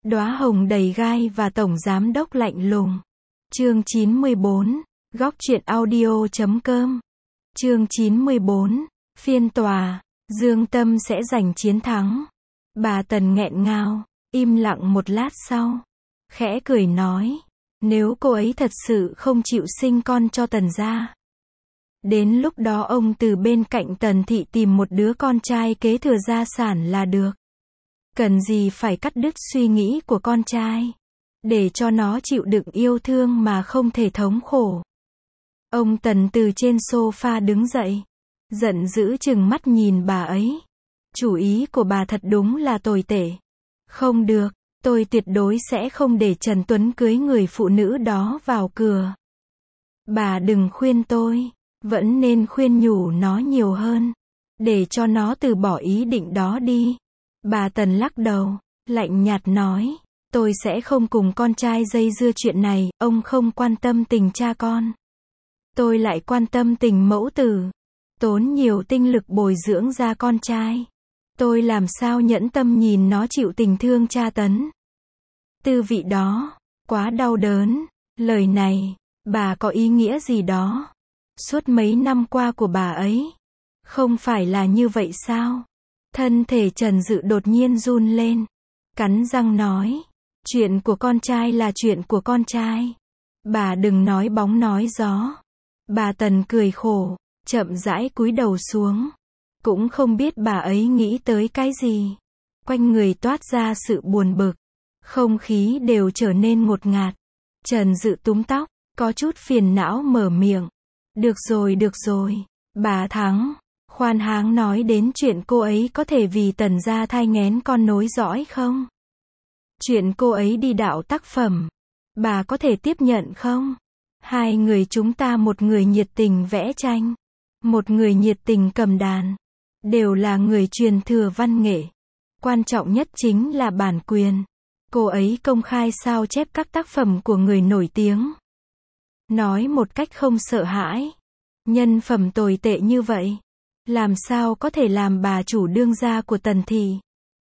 Đóa hồng đầy gai và tổng giám đốc lạnh lùng. Chương 94, góc truyện audio.com. Chương 94, phiên tòa, Dương Tâm sẽ giành chiến thắng. Bà Tần nghẹn ngào, im lặng một lát sau, khẽ cười nói, nếu cô ấy thật sự không chịu sinh con cho Tần gia, đến lúc đó ông từ bên cạnh Tần thị tìm một đứa con trai kế thừa gia sản là được. Cần gì phải cắt đứt suy nghĩ của con trai, để cho nó chịu đựng yêu thương mà không thể thống khổ. Ông Tần từ trên sofa đứng dậy, giận dữ trừng mắt nhìn bà ấy. Chủ ý của bà thật đúng là tồi tệ. Không được, tôi tuyệt đối sẽ không để Trần Tuấn cưới người phụ nữ đó vào cửa. Bà đừng khuyên tôi, vẫn nên khuyên nhủ nó nhiều hơn, để cho nó từ bỏ ý định đó đi. Bà Tần lắc đầu, lạnh nhạt nói, tôi sẽ không cùng con trai dây dưa chuyện này, ông không quan tâm tình cha con. Tôi lại quan tâm tình mẫu tử, tốn nhiều tinh lực bồi dưỡng ra con trai. Tôi làm sao nhẫn tâm nhìn nó chịu tình thương tra tấn. Tư vị đó, quá đau đớn. Lời này, bà có ý nghĩa gì đó? Suốt mấy năm qua của bà ấy, không phải là như vậy sao? Thân thể Trần Dự đột nhiên run lên, cắn răng nói, chuyện của con trai là chuyện của con trai. Bà đừng nói bóng nói gió. Bà Tần cười khổ, chậm rãi cúi đầu xuống. Cũng không biết bà ấy nghĩ tới cái gì. Quanh người toát ra sự buồn bực. Không khí đều trở nên ngột ngạt. Trần Dự túm tóc, có chút phiền não mở miệng. Được rồi, bà Thắng. Khoan háng nói đến chuyện cô ấy có thể vì Tần gia thai nghén con nối dõi không? Chuyện cô ấy đi đạo tác phẩm, bà có thể tiếp nhận không? Hai người chúng ta, một người nhiệt tình vẽ tranh, một người nhiệt tình cầm đàn, đều là người truyền thừa văn nghệ. Quan trọng nhất chính là bản quyền. Cô ấy công khai sao chép các tác phẩm của người nổi tiếng. Nói một cách không sợ hãi. Nhân phẩm tồi tệ như vậy, làm sao có thể làm bà chủ đương gia của Tần thị?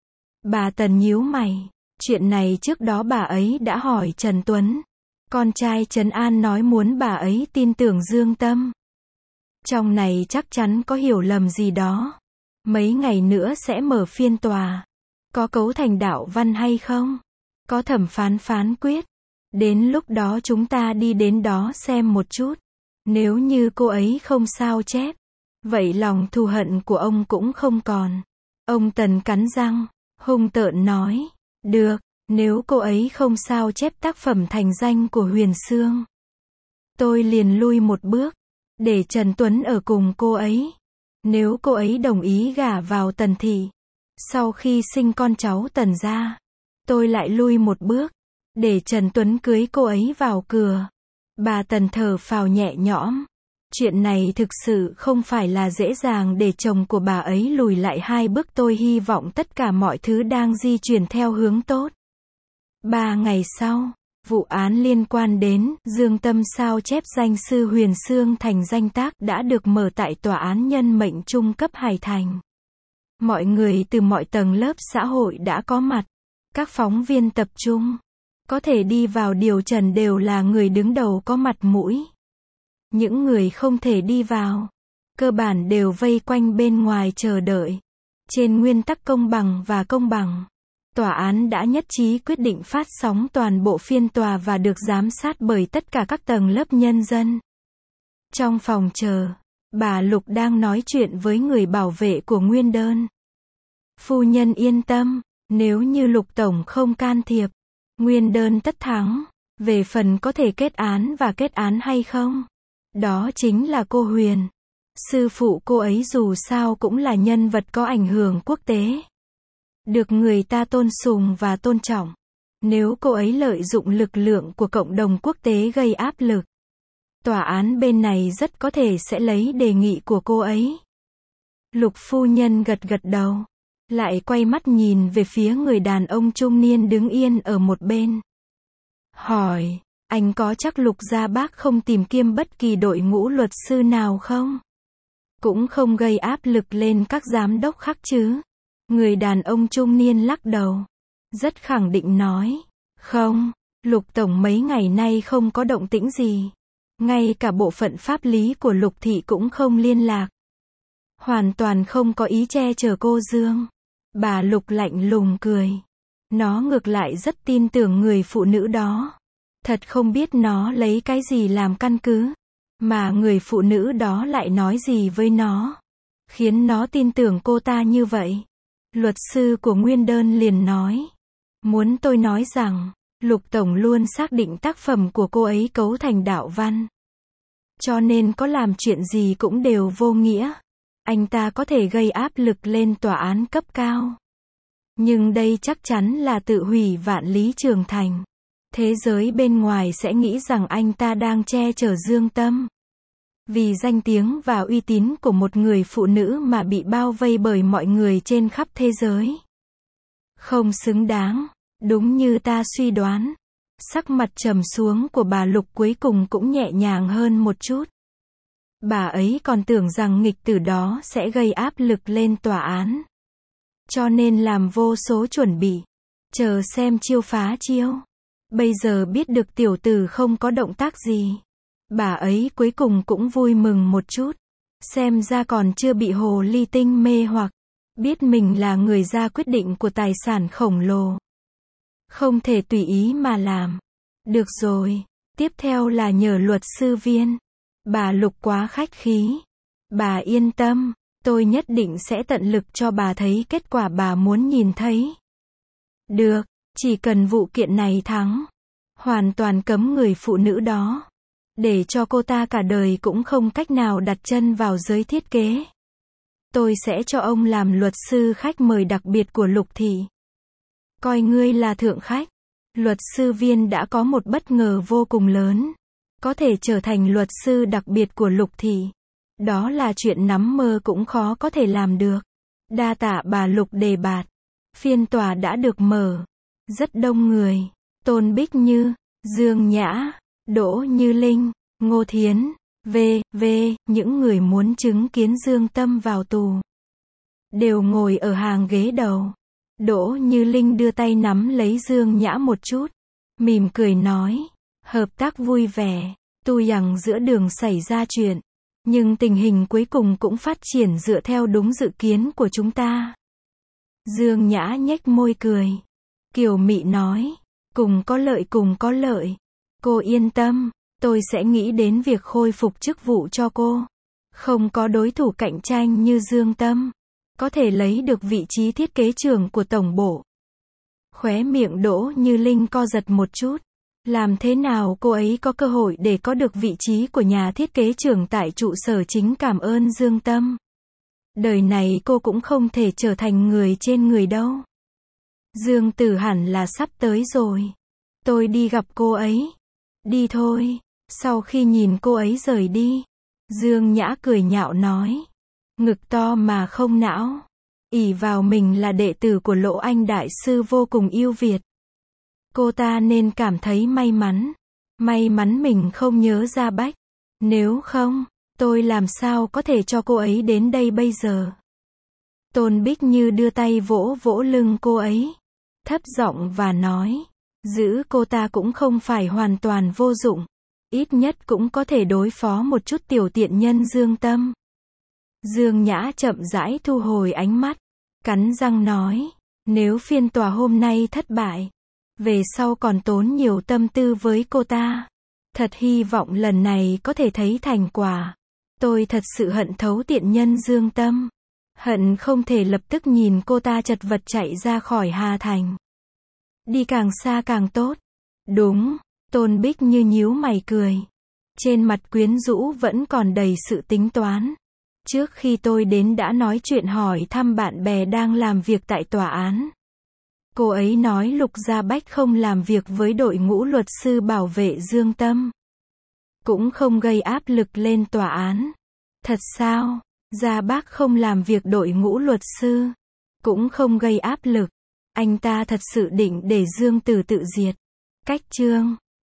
Bà Tần nhíu mày. Chuyện này trước đó bà ấy đã hỏi Trần Tuấn. Con trai Trần An nói muốn bà ấy tin tưởng Dương Tâm. Trong này chắc chắn có hiểu lầm gì đó. Mấy ngày nữa sẽ mở phiên tòa. Có cấu thành đạo văn hay không? Có thẩm phán phán quyết. Đến lúc đó chúng ta đi đến đó xem một chút. Nếu như cô ấy không sao chép, vậy lòng thù hận của ông cũng không còn. Ông Tần cắn răng, hung tợn nói, được, nếu cô ấy không sao chép tác phẩm thành danh của Huyền Xương, tôi liền lui một bước, để Trần Tuấn ở cùng cô ấy. Nếu cô ấy đồng ý gả vào Tần thị, sau khi sinh con cháu Tần gia, tôi lại lui một bước, để Trần Tuấn cưới cô ấy vào cửa. Bà Tần thở phào nhẹ nhõm. Chuyện này thực sự không phải là dễ dàng để chồng của bà ấy lùi lại hai bước. Tôi hy vọng tất cả mọi thứ đang di chuyển theo hướng tốt. 3 ngày sau, vụ án liên quan đến Dương Tâm sao chép danh sư Huyền Xương thành danh tác đã được mở tại Tòa án Nhân mệnh trung cấp Hải Thành. Mọi người từ mọi tầng lớp xã hội đã có mặt. Các phóng viên tập trung. Có thể đi vào điều trần đều là người đứng đầu có mặt mũi. Những người không thể đi vào, cơ bản đều vây quanh bên ngoài chờ đợi. Trên nguyên tắc công bằng và công bằng, tòa án đã nhất trí quyết định phát sóng toàn bộ phiên tòa và được giám sát bởi tất cả các tầng lớp nhân dân. Trong phòng chờ, bà Lục đang nói chuyện với người bảo vệ của Nguyên Đơn. Phu nhân yên tâm, nếu như Lục Tổng không can thiệp, Nguyên Đơn tất thắng. Về phần có thể kết án và kết án hay không, đó chính là cô Huyền. Sư phụ cô ấy dù sao cũng là nhân vật có ảnh hưởng quốc tế, được người ta tôn sùng và tôn trọng. Nếu cô ấy lợi dụng lực lượng của cộng đồng quốc tế gây áp lực, tòa án bên này rất có thể sẽ lấy đề nghị của cô ấy. Lục phu nhân gật gật đầu, lại quay mắt nhìn về phía người đàn ông trung niên đứng yên ở một bên. Hỏi, anh có chắc Lục gia bác không tìm kiếm bất kỳ đội ngũ luật sư nào không? Cũng không gây áp lực lên các giám đốc khác chứ? Người đàn ông trung niên lắc đầu. rất khẳng định nói. Không, Lục Tổng mấy ngày nay không có động tĩnh gì. Ngay cả bộ phận pháp lý của Lục Thị cũng không liên lạc. Hoàn toàn không có ý che chở cô Dương. Bà Lục lạnh lùng cười. Nó ngược lại rất tin tưởng người phụ nữ đó. Thật không biết nó lấy cái gì làm căn cứ. Mà người phụ nữ đó lại nói gì với nó. Khiến nó tin tưởng cô ta như vậy. Luật sư của Nguyên Đơn liền nói. Muốn tôi nói rằng, Lục Tổng luôn xác định tác phẩm của cô ấy cấu thành đạo văn. Cho nên có làm chuyện gì cũng đều vô nghĩa. Anh ta có thể gây áp lực lên tòa án cấp cao. Nhưng đây chắc chắn là tự hủy vạn lý trường thành. Thế giới bên ngoài sẽ nghĩ rằng anh ta đang che chở Dương Tâm. Vì danh tiếng và uy tín của một người phụ nữ mà bị bao vây bởi mọi người trên khắp thế giới. Không xứng đáng. Đúng như ta suy đoán. Sắc mặt trầm xuống của bà Lục cuối cùng cũng nhẹ nhàng hơn một chút. Bà ấy còn tưởng rằng nghịch tử đó sẽ gây áp lực lên tòa án. Cho nên làm vô số chuẩn bị. Chờ xem chiêu phá chiêu. Bây giờ biết được tiểu tử không có động tác gì. Bà ấy cuối cùng cũng vui mừng một chút. Xem ra còn chưa bị hồ ly tinh mê hoặc. Biết mình là người ra quyết định của tài sản khổng lồ. Không thể tùy ý mà làm. Được rồi. Tiếp theo là nhờ luật sư Viên. Bà Lục quá khách khí. Bà yên tâm. Tôi nhất định sẽ tận lực cho bà thấy kết quả bà muốn nhìn thấy. Được. Chỉ cần vụ kiện này thắng. Hoàn toàn cấm người phụ nữ đó. Để cho cô ta cả đời cũng không cách nào đặt chân vào giới thiết kế. Tôi sẽ cho ông làm luật sư khách mời đặc biệt của Lục Thị. Coi ngươi là thượng khách. Luật sư Viên đã có một bất ngờ vô cùng lớn. Có thể trở thành luật sư đặc biệt của Lục Thị. Đó là chuyện nắm mơ cũng khó có thể làm được. Đa tạ bà Lục đề bạt. Phiên tòa đã được mở. Rất đông người. Tôn Bích Như, Dương Nhã, Đỗ Như Linh, Ngô Thiến, v.v. những người muốn chứng kiến Dương Tâm vào tù. Đều ngồi ở hàng ghế đầu. Đỗ Như Linh đưa tay nắm lấy Dương Nhã một chút. Mỉm cười nói. Hợp tác vui vẻ. Tuy rằng giữa đường xảy ra chuyện. Nhưng tình hình cuối cùng cũng phát triển dựa theo đúng dự kiến của chúng ta. Dương Nhã nhếch môi cười. Kiều Mị nói. Cùng có lợi cùng có lợi. Cô yên tâm. Tôi sẽ nghĩ đến việc khôi phục chức vụ cho cô. Không có đối thủ cạnh tranh như Dương Tâm. Có thể lấy được vị trí thiết kế trưởng của tổng bộ. Khóe miệng Đỗ Như Linh co giật một chút. Làm thế nào cô ấy có cơ hội để có được vị trí của nhà thiết kế trưởng tại trụ sở chính? Cảm ơn Dương Tâm. Đời này cô cũng không thể trở thành người trên người đâu. Dương Tử hẳn là sắp tới rồi. Tôi đi gặp cô ấy. Đi thôi. Sau khi nhìn cô ấy rời đi, Dương Nhã cười nhạo nói. Ngực to mà không não. Ỷ vào mình là đệ tử của Lộ Anh đại sư vô cùng ưu việt. Cô ta nên cảm thấy may mắn. May mắn mình không nhớ ra Bách. Nếu không, tôi làm sao có thể cho cô ấy đến đây bây giờ. Tôn Bích Như đưa tay vỗ vỗ lưng cô ấy. Thấp giọng và nói. Giữ cô ta cũng không phải hoàn toàn vô dụng. Ít nhất cũng có thể đối phó một chút tiểu tiện nhân Dương Tâm. Dương Nhã chậm rãi thu hồi ánh mắt. Cắn răng nói. Nếu phiên tòa hôm nay thất bại, về sau còn tốn nhiều tâm tư với cô ta. Thật hy vọng lần này có thể thấy thành quả. Tôi thật sự hận thấu tiện nhân Dương Tâm. Hận không thể lập tức nhìn cô ta chật vật chạy ra khỏi Hà Thành. Đi càng xa càng tốt. Đúng. Tôn Bích Như nhíu mày cười. Trên mặt quyến rũ vẫn còn đầy sự tính toán. Trước khi tôi đến đã nói chuyện hỏi thăm bạn bè đang làm việc tại tòa án. Cô ấy nói Lục Gia Bách không làm việc với đội ngũ luật sư bảo vệ Dương Tâm. Cũng không gây áp lực lên tòa án. Thật sao? Gia Bác không làm việc đội ngũ luật sư. Cũng không gây áp lực. Anh ta thật sự định để Dương Tử tự diệt. Cách chương